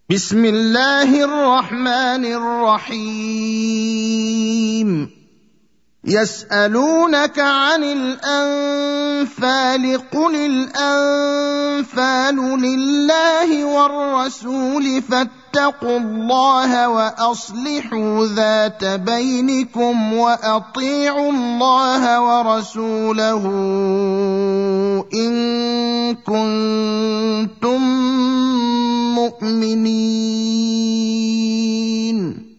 بسم الله الرحمن الرحيم. يسألونك عن الأنفال قل الأنفال لله والرسول فاتقوا الله وأصلحوا ذات بينكم وأطيعوا الله ورسوله إن كنتم مؤمنين.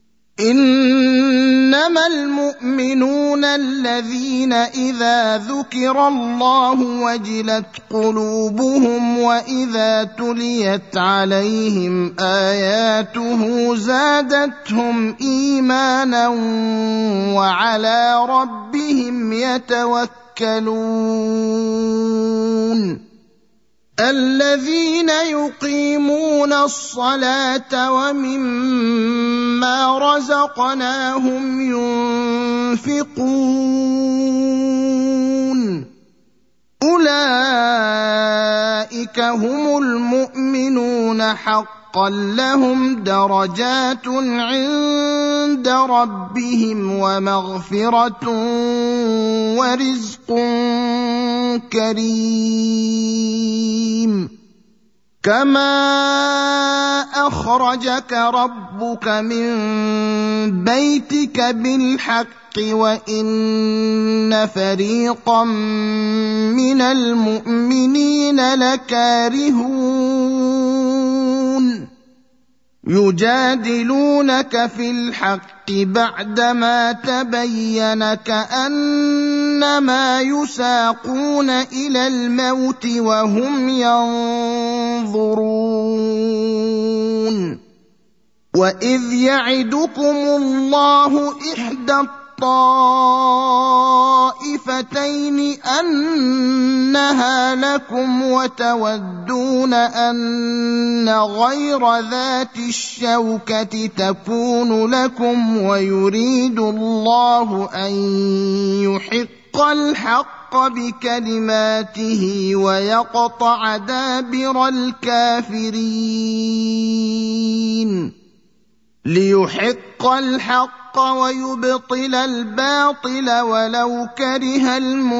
إنما المؤمنون الذين إذا ذكر الله وجلت قلوبهم وإذا تليت عليهم آياته زادتهم إيمانا وعلى ربهم يتوكلون. الذين يقيمون الصلاة ومما رزقناهم ينفقون أولئك هم المؤمنون حقا لهم درجات عند ربهم ومغفرة ورزق كريم. كما أخرجك ربك من بيتك بالحق وإن فريقا من المؤمنين لكارهون يجادلونك في الحق بعدما تبين كأنما يساقون إلى الموت وهم ينظرون. وإذ يعدكم الله إحدى الطائفتين أنها لكم وتودون أن غير ذات الشوكة تكون لكم ويريد الله أن يحق الحق بكلماته ويقطع دابر الكافرين. ليحق الحق ويبطل الباطل ولو كره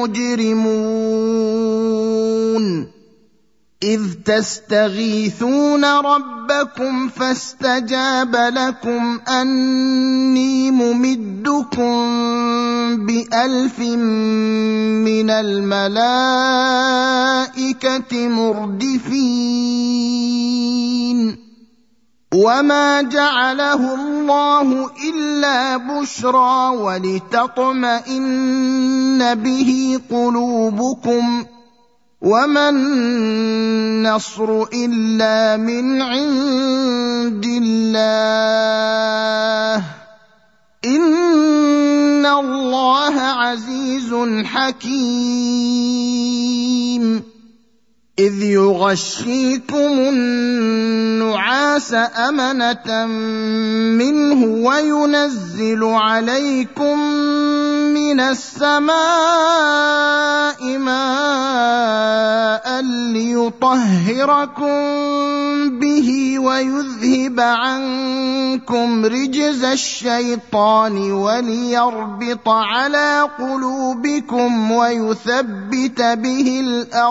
المجرمون. إذ تستغيثون ربكم فاستجاب لكم أني ممدكم ب1000 من الملائكة مردفين. وما جعله الله إلا بشرى ولتطمئن به قلوبكم وما النصر إلا من عند الله إن الله عزيز حكيم. إذ يغشيكم النعاس أمنة منه وينزل عليكم من السماء ماء ليطهركم به ويذهب عنكم رجز الشيطان وليربط على قلوبكم ويثبت به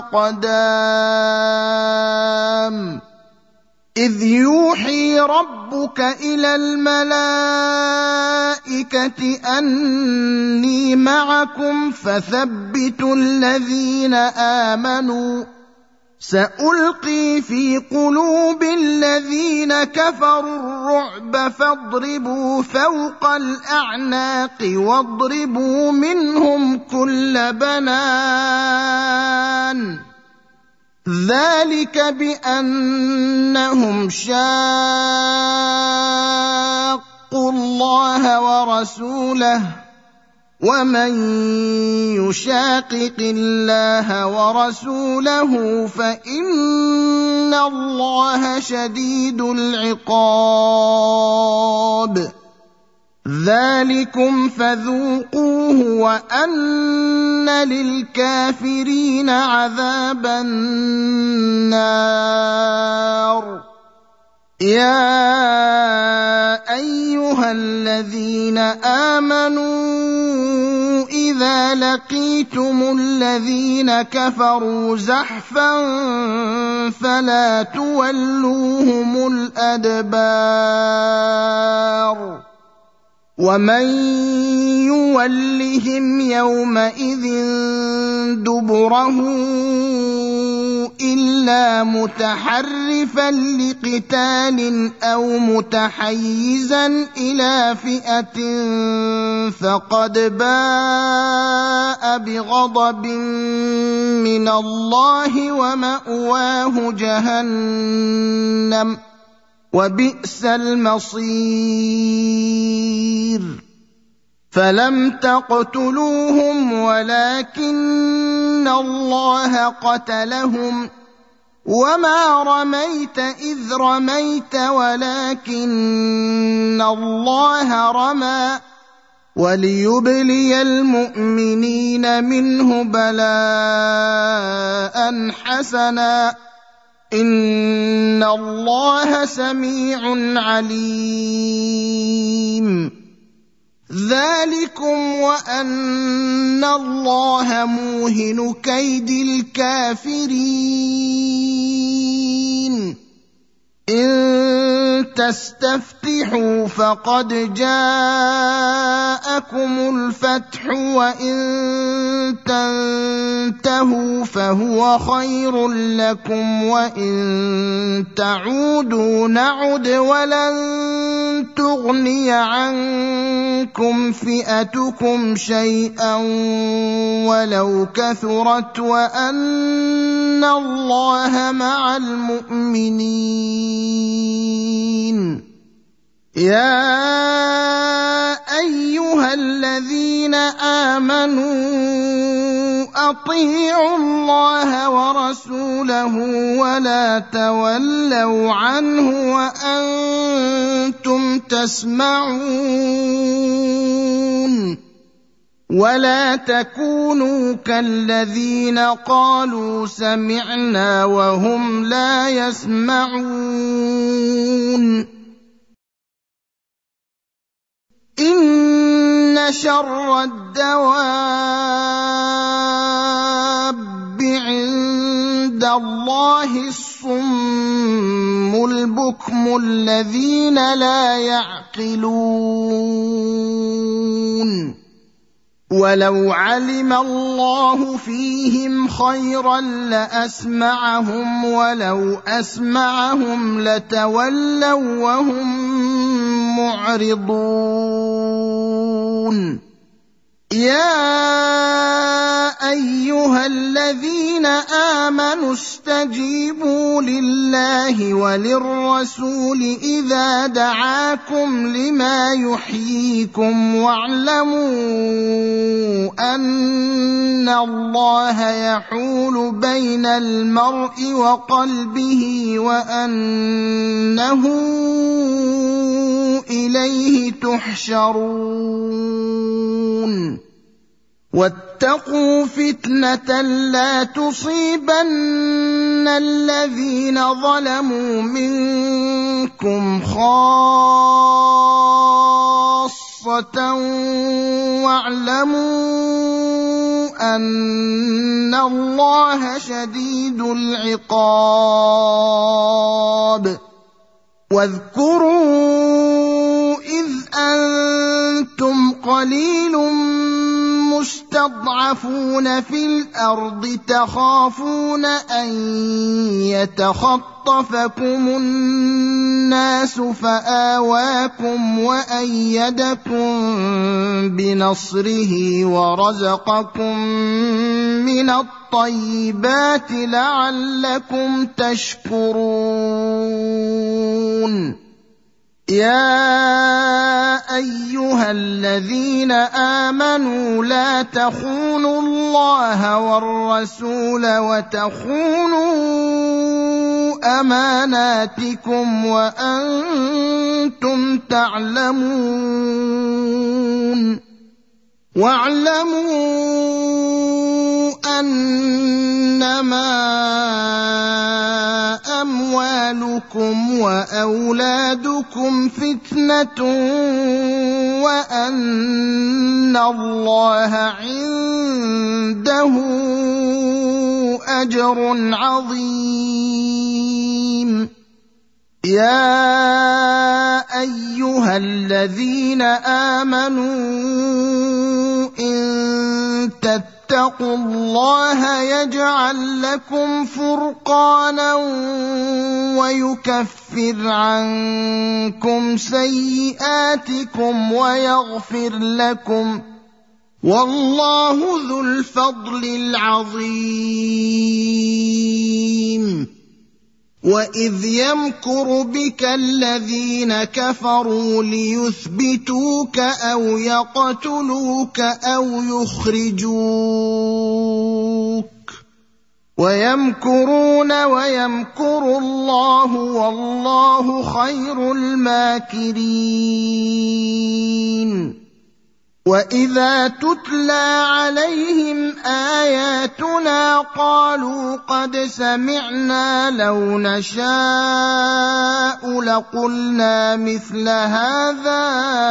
الأقدام. إذ يوحي ربك إلى الملائكة أني معكم فثبتوا الذين آمنوا سألقي في قلوب الذين كفروا الرعب فاضربوا فوق الأعناق واضربوا منهم كل بنان. ذلك بأنهم شاقوا الله ورسوله ومن يشاقق الله ورسوله فإن الله شديد العقاب. ذلكم فذوقوه وأن للكافرين عذاب النار. يا أيها الذين آمنوا إذا لقيتم الذين كفروا زحفا فلا تولوهم الأدبار ومن يولهم يومئذ دبره إلا متحرفا لقتال أو متحيزا إلى فئة فقد باء بغضب من الله ومأواه جهنم وبئس المصير فلم تقتلوهم ولكن الله قتلهم وما رميت إذ رميت ولكن الله رمى وليبلي المؤمنين منه بلاء حسنا إن الله سميع عليم ذلكم وأن الله موهن كيد الكافرين إن تستفتحوا فقد جاءكم الفتح وإن تنتهوا فهو خير لكم وإن تعودوا نعد ولن تغني عنكم فئتكم شيئا ولو كثرت وأن الله مع المؤمنين يا أيها الذين آمنوا أطيعوا الله ورسوله ولا تولوا عنه وأنتم تسمعون ولا تكونوا كالذين قالوا سمعنا وهم لا يسمعون إن شر الدواب عند الله الصم البكم الذين لا يعقلون ولو علم الله فيهم خيرا لأسمعهم ولو أسمعهم لتولوا وهم معرضون يا أيها الذين آمنوا استجيبوا لله وللرسول إذا دعاكم لما يحييكم واعلموا أن الله يحول بين المرء وقلبه وأنه إليه تحشرون واتقوا فتنة لا تصيبن الذين ظلموا منكم خاصة واعلموا أن الله شديد العقاب واذكروا إذ أنتم قليل مستضعفون في الأرض تخافون أن يتخطفكم الناس فآواكم وأيدكم بنصره ورزقكم من الطيبات لعلكم تشكرون يا أيها الذين آمنوا لا تخونوا الله والرسول وتخونوا أماناتكم وأنتم تعلمون واعلموا أنما أموالكم وأولادكم فتنة وأن الله عنده أجر عظيم. يا أيها الذين آمنوا إن تتقوا الله يجعل لكم فرقانا ويكفر عنكم سيئاتكم ويغفر لكم، والله ذو الفضل العظيم. وإذ يمكر بك الذين كفروا ليثبتوك أو يقتلوك أو يخرجوك، ويمكرون ويمكر الله والله خير الماكرين. وإذا تتلى عليهم آياتنا قالوا قد سمعنا لو نشاء لقلنا مثل هذا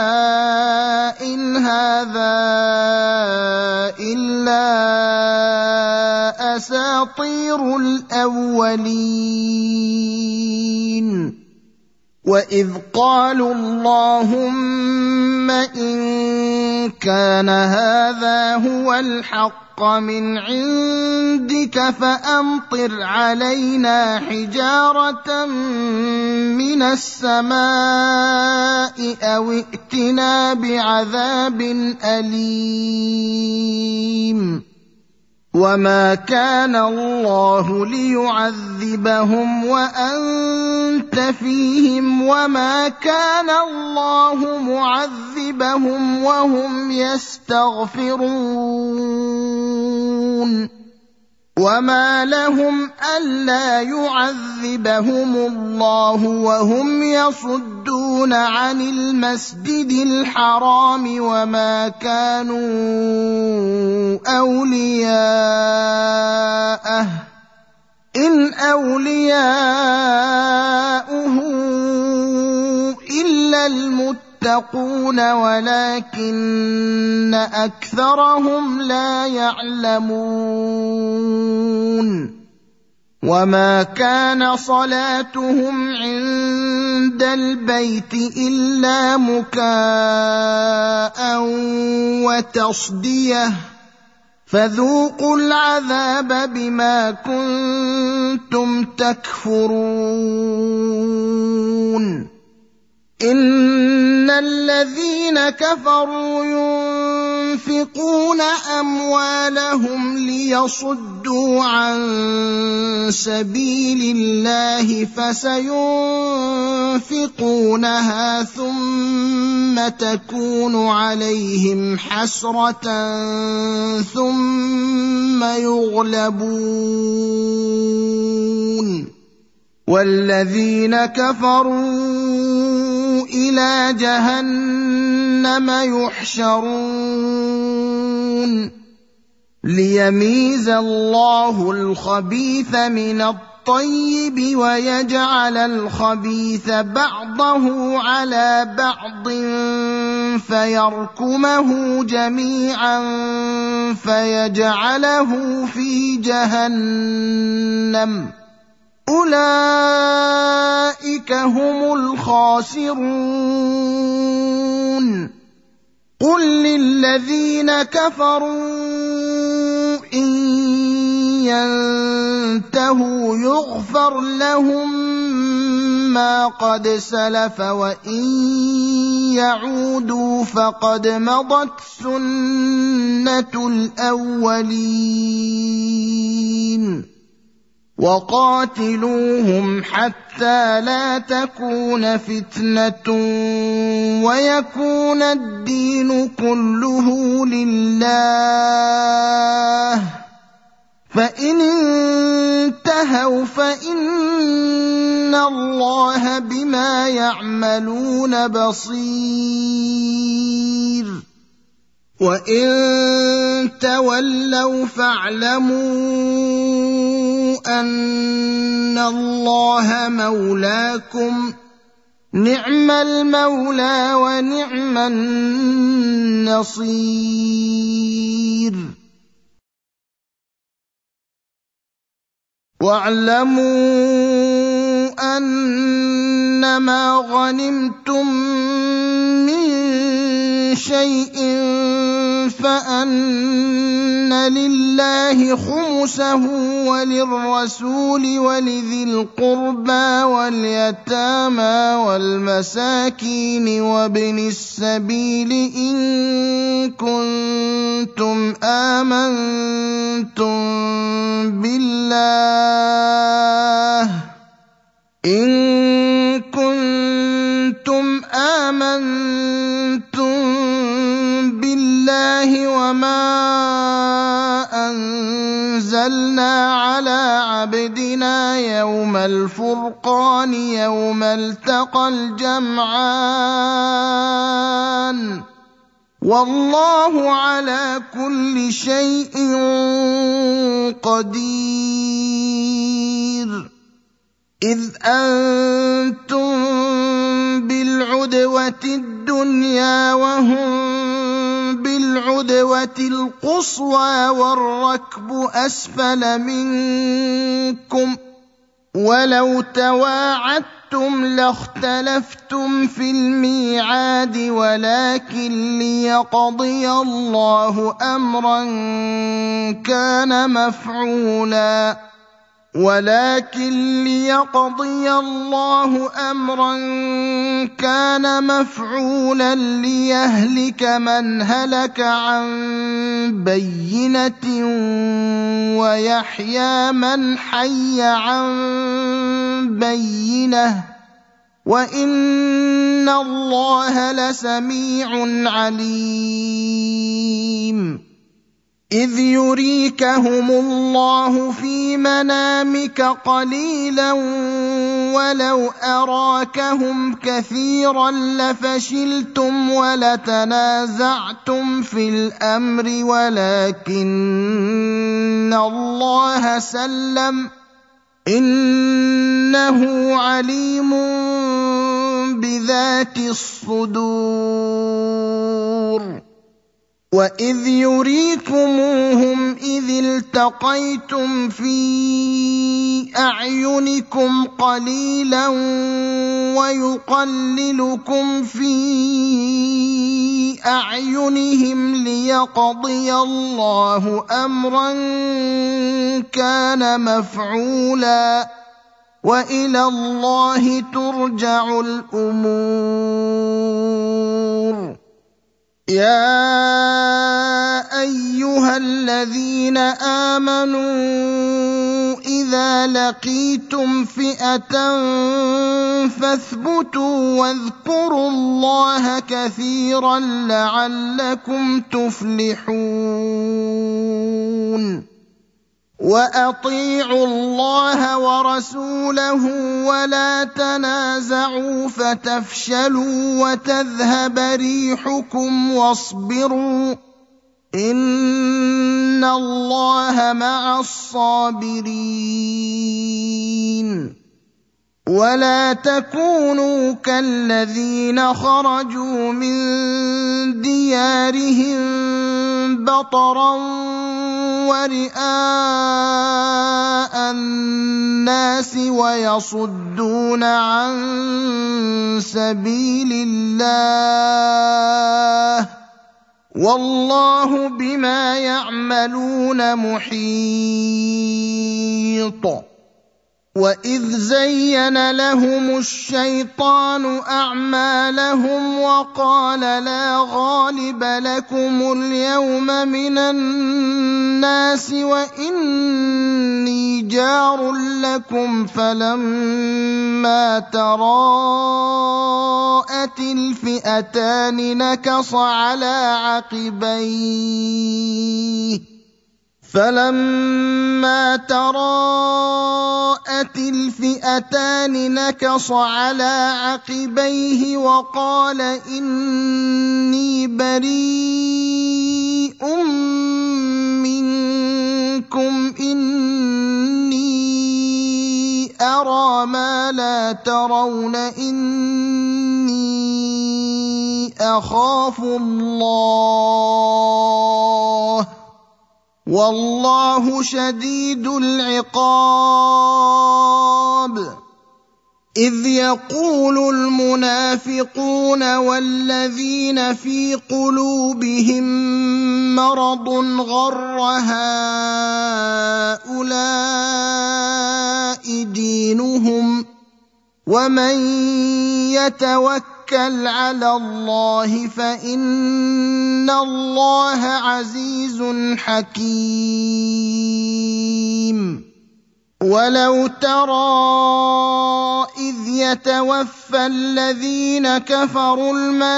إن هذا إلا أساطير الأولين. وإذ قالوا اللهم إن كان هذا هو الحق من عندك فأمطر علينا حجارة من السماء أو ائتنا بعذاب أليم. وما كان الله ليعذبهم وأنت فيهم وما كان الله معذبهم وهم يستغفرون. وما لهم ألا يعذبهم الله وهم يصدون عن المسجد الحرام وما كانوا أولياءه إن أولياؤه إلا المتقون ولكن أكثرهم لا يعلمون. وما كان صلاتهم عند البيت إلا مكاء وتصدية فذوقوا العذاب بما كنتم تكفرون. إن الذين كفروا ينفقون أموالهم ليصدوا عن سبيل الله فسينفقونها ثم تكون عليهم حسرة ثم يغلبون، والذين كفروا إلى جهنم يحشرون. ليميز الله الخبيث من الطيب ويجعل الخبيث بعضه على بعض فيركمه جميعا فيجعله في جهنم، أولئك هم الخاسرون. قل للذين كفروا إن ينتهوا يغفر لهم ما قد سلف وإن يعودوا فقد مضت سنة الأولين. وقاتلوهم حتى لا تكون فتنة ويكون الدين كله لله، فإن انتهوا فإن الله بما يعملون بصير. وَإِن تَوَلَّوْا فَاعْلَمُوا أَنَّ اللَّهَ مَوْلَاكُمْ ۚ نِعْمَ الْمَوْلَىٰ وَنِعْمَ النَّصِيرُ. وَاعْلَمُوا أَنَّمَا غَنِمْتُم مِّن شَيْءٍ فَأَنَّ لِلَّهِ خُمُسَهُ وَلِلرَّسُولِ وَلِذِي الْقُرْبَىٰ وَالْيَتَامَىٰ وَالْمَسَاكِينِ وَابْنِ السَّبِيلِ إِن كُنتُمْ آمَنتُم بِاللَّهِ وَمَا أَنزَلْنَا عَلَىٰ عَبْدِنَا يَوْمَ الْفُرْقَانِ يَوْمَ الْتَقَى الْجَمْعَانِ ۗ وَاللَّهُ عَلَىٰ كُلِّ شَيْءٍ قَدِيرٌ. إِذْ أَنتُم بِالْعُدْوَةِ الدُّنْيَا وَهُم بِالْعُدْوَةِ الْقُصْوَىٰ وَالرَّكْبُ أَسْفَلَ مِنكُمْ ۚ وَلَوْ تَوَاعَدتُّمْ لَاخْتَلَفْتُمْ فِي الْمِيعَادِ وَلَٰكِن لِّيَقْضِيَ اللَّهُ أَمْرًا كَانَ مَفْعُولًا لِّيَهْلِكَ مَنْ هَلَكَ عَن بَيِّنَةٍ وَيَحْيَىٰ مَنْ حَيَّ عَن بَيِّنَةٍ ۗ وَإِنَّ اللَّهَ لَسَمِيعٌ عَلِيمٌ. إِذْ يُرِيكَهُمُ اللَّهُ فِي مَنَامِكَ قَلِيلًا وَلَوْ أَرَاكَهُمْ كَثِيرًا لَّفَشِلْتُمْ وَلَتَنَازَعْتُمْ فِي الْأَمْرِ وَلَٰكِنَّ اللَّهَ سَلَّمَ ۗ إِنَّهُ عَلِيمٌ بِذَاتِ الصُّدُورِ. وَإِذْ يُرِيكُمُوهُمْ إِذِ الْتَقَيْتُمْ فِي أَعْيُنِكُمْ قَلِيلًا وَيُقَلِّلُكُمْ فِي أَعْيُنِهِمْ لِيَقْضِيَ اللَّهُ أَمْرًا كَانَ مَفْعُولًا ۗ وَإِلَى اللَّهِ تُرْجَعُ الْأُمُورُ. يَا أَيُّهَا الَّذِينَ آمَنُوا إِذَا لَقِيتُمْ فِئَةً فَاثْبُتُوا وَاذْكُرُوا اللَّهَ كَثِيرًا لَّعَلَّكُمْ تُفْلِحُونَ. وَأَطِيعُوا اللَّهَ وَرَسُولَهُ وَلَا تَنَازَعُوا فَتَفْشَلُوا وَتَذْهَبَ رِيحُكُمْ وَاصْبِرُوا ۚ إِنَّ اللَّهَ مَعَ الصَّابِرِينَ. وَلَا تَكُونُوا كَالَّذِينَ خَرَجُوا مِن دِيَارِهِم بَطَرًا وَرِئَاءَ النَّاسِ وَيَصُدُّونَ عَن سَبِيلِ اللَّهِ ۗ وَاللَّهُ بِمَا يَعْمَلُونَ مُحِيطٌ. وَإِذْ زَيَّنَ لَهُمُ الشَّيْطَانُ أَعْمَالَهُمْ وَقَالَ لَا غَالِبَ لَكُمُ الْيَوْمَ مِنَ النَّاسِ وَإِنِّي جَارٌ لَّكُمْ فَلَمَّا تَرَاءَتِ الْفِئَتَانِ نَكَصَ عَلَىٰ عَقِبَيْهِ فلما تراءت الفئتان نكص على عقبيه وقال إني بريء منكم إني أرى ما لا ترون إني أخاف الله والله شديد العقاب. إذ يقول المنافقون والذين في قلوبهم مرض غر هؤلاء دينهم ومن يتوكل على الله فإن الله عزيز حكيم. ولو ترى إذ يتوفى الذين كفروا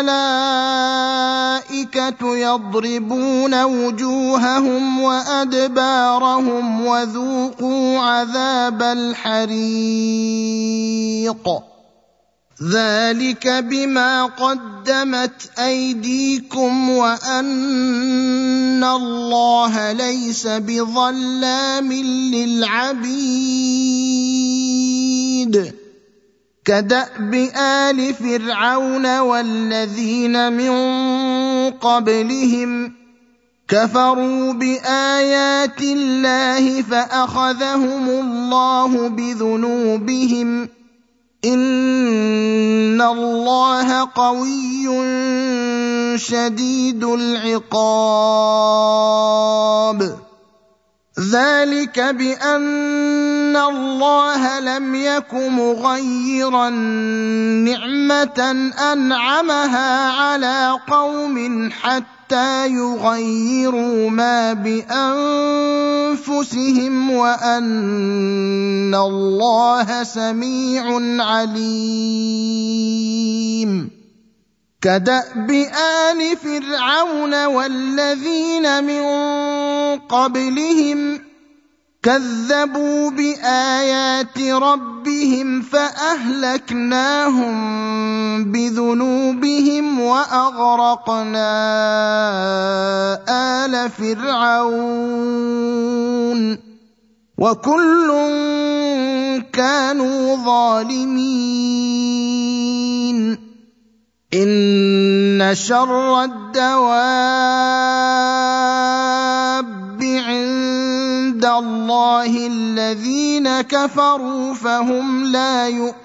الملائكة يضربون وجوههم وأدبارهم وذوقوا عذاب الحريق ذلك بما قدمت أيديكم وأن الله ليس بظلام للعبيد. كدأب آل فرعون والذين من قبلهم كفروا بآيات الله فأخذهم الله بذنوبهم إن الله قوي شديد العقاب. ذلك بأن الله لم يك مغيرا نعمة أنعمها على قوم حتى يغيروا ما بأنفسهم وأن الله سميع عليم. كدأب آل فرعون والذين من قبلهم كذبوا بآيات ربهم فأهلكناهم بذنوبهم وأغرقنا آل فرعون وكل كانوا ظالمين. إن شر الدواب عند الله الذين كفروا فهم لا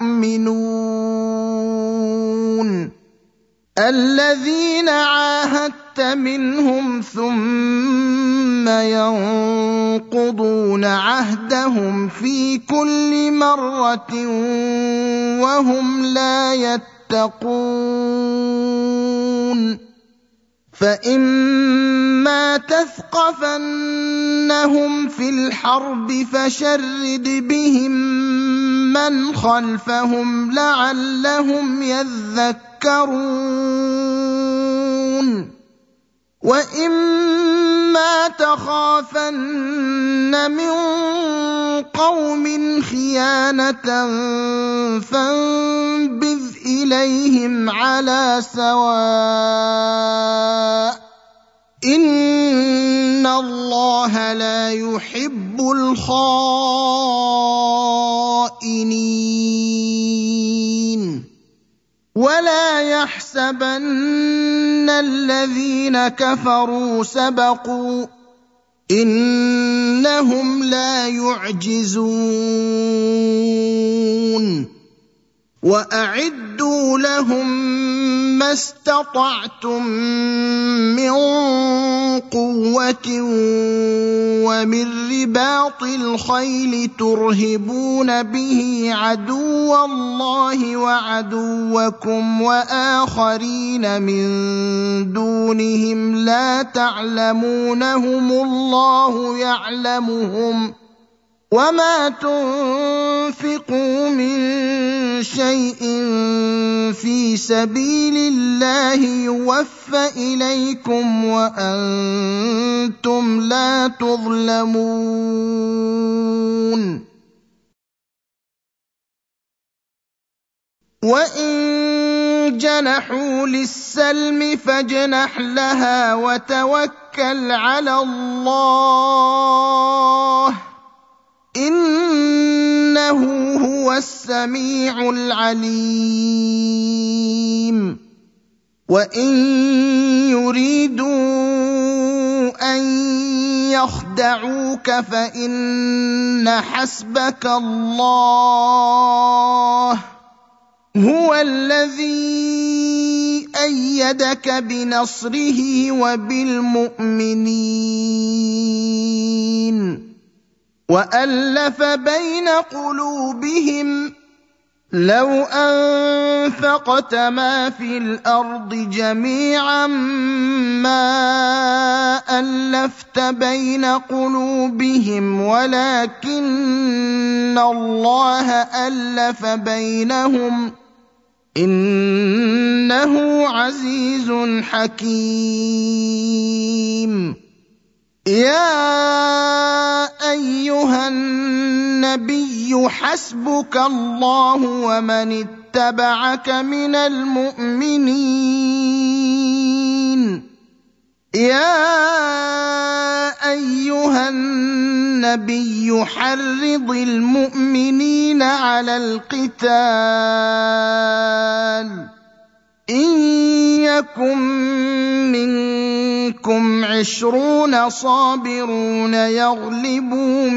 يؤمنون. الذين عاهدت منهم ثم ينقضون عهدهم في كل مرة وهم لا يتقون. فإما تثقفنهم في الحرب فشرد بهم من خلفهم لعلهم يذكرون. وإما تخافن من قوم خيانة فانبذ إليهم على سواء إن الله لا يحب الخائنين. ولا يحسبن الذين كفروا سبقوا إنهم لا يعجزون. وأعدوا لهم ما استطعتم من قوة ومن رباط الخيل ترهبون به عدو الله وعدوكم وآخرين من دونهم لا تعلمونهم الله يعلمهم وما تنفقوا من شيء في سبيل الله يوفى إليكم وأنتم لا تظلمون وإن جنحوا للسلم فاجنح لها وتوكل على الله إنه هو السميع العليم وإن يريدوا أن يخدعوك فإن حسبك الله هو الذي أيدك بنصره وبالمؤمنين وألف بين قلوبهم لو أنفقت ما في الأرض جميعا ما ألفت بين قلوبهم ولكن الله ألف بينهم إنه عزيز حكيم يا أيها النبي حسبك الله ومن اتبعك من المؤمنين يا أيها النبي حرض المؤمنين على القتال إن يكن منكم 20 صابرون يغلبوا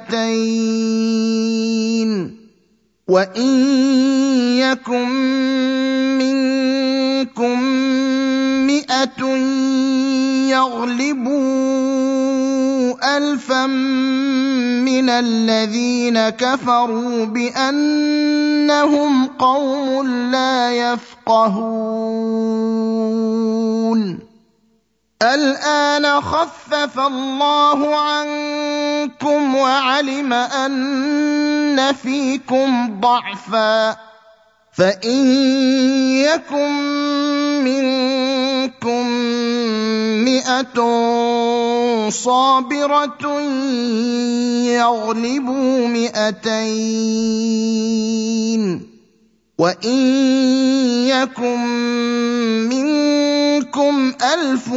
200 وإن يكن منكم 100 يغلبوا 1000 من الذين كفروا بأنهم قوم لا يفقهون الآن خفف الله عنكم وعلم أن فيكم ضعفا فإن يكن منكم 100 صابرة يغلبوا 200 وإن يكن منكم 1000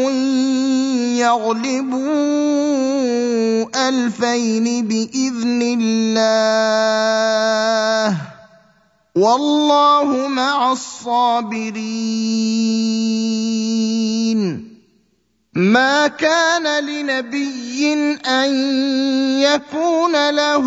يغلبوا 2000 بإذن الله والله مع الصابرين ما كان لنبي أن يكون له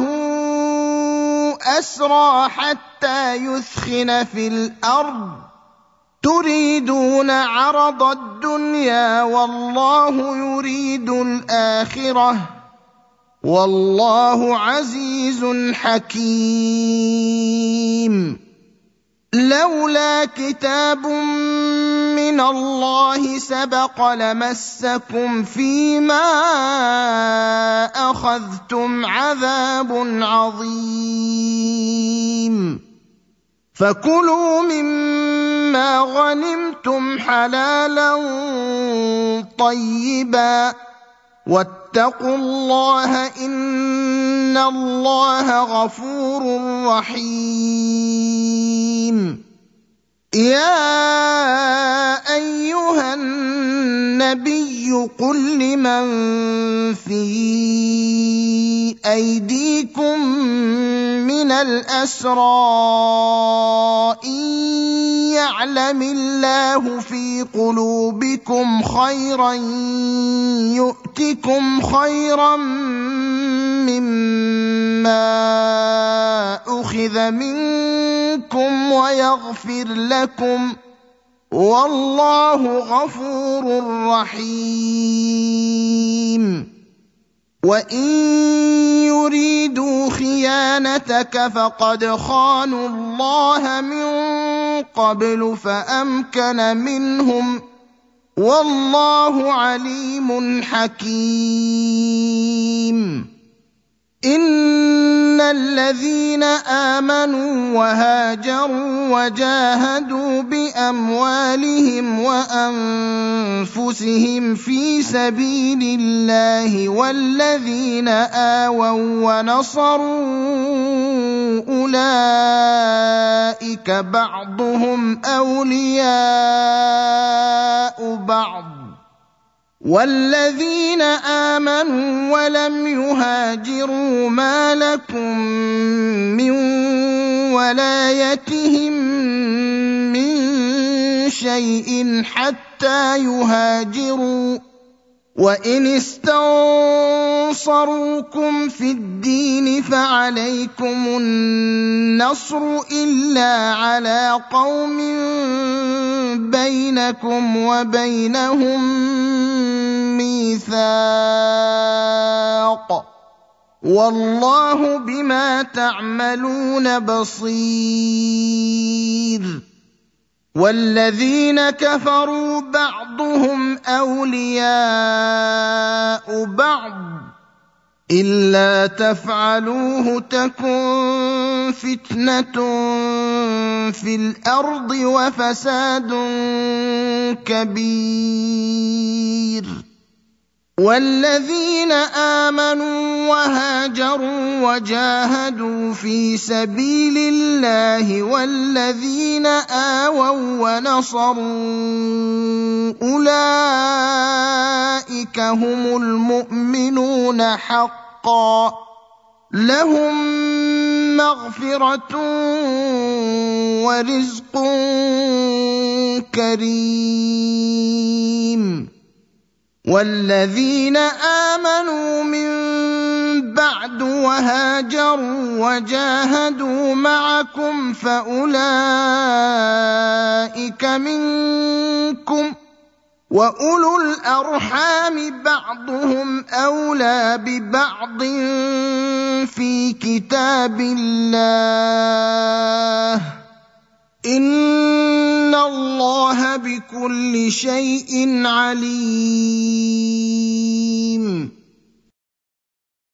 أسرى حتى يثخن في الأرض تريدون عرض الدنيا والله يريد الآخرة والله عزيز حكيم لولا كتاب من الله سبق لمسكم فيما أخذتم عذاب عظيم فكلوا مما غنمتم حلالا طيبا واتقوا الله إن الله غفور رحيم يا أيها النبي قل لمن في أيديكم من الأسرى إن يعلم الله في قلوبكم خيرا يؤتكم خيرا مما أخذ منكم ويغفر لكم والله غفور رحيم وإن يريدوا خيانتك فقد خانوا الله من قبل فأمكن منهم والله عليم حكيم إن الذين آمنوا وهاجروا وجاهدوا بأموالهم وأنفسهم في سبيل الله والذين آووا ونصروا أولئك بعضهم أولياء بعض والذين آمنوا ولم يهاجروا ما لكم من ولايتهم من شيء حتى يهاجروا وإن استنصروكم في الدين فعليكم النصر إلا على قوم بينكم وبينهم ميثاق والله بما تعملون بصير والذين كفروا بعضهم أولياء بعض إلا تفعلوه تكن فتنة في الأرض وفساد كبير والذين آمنوا وهاجروا وجاهدوا في سبيل الله والذين آووا ونصروا أولئك هم المؤمنون حقا لهم مغفرة ورزق كريم والذين آمنوا من بعد وهاجروا وجاهدوا معكم فأولئك منكم وأولو الأرحام بعضهم أولى ببعض في كتاب الله إن الله بكل شيء عليم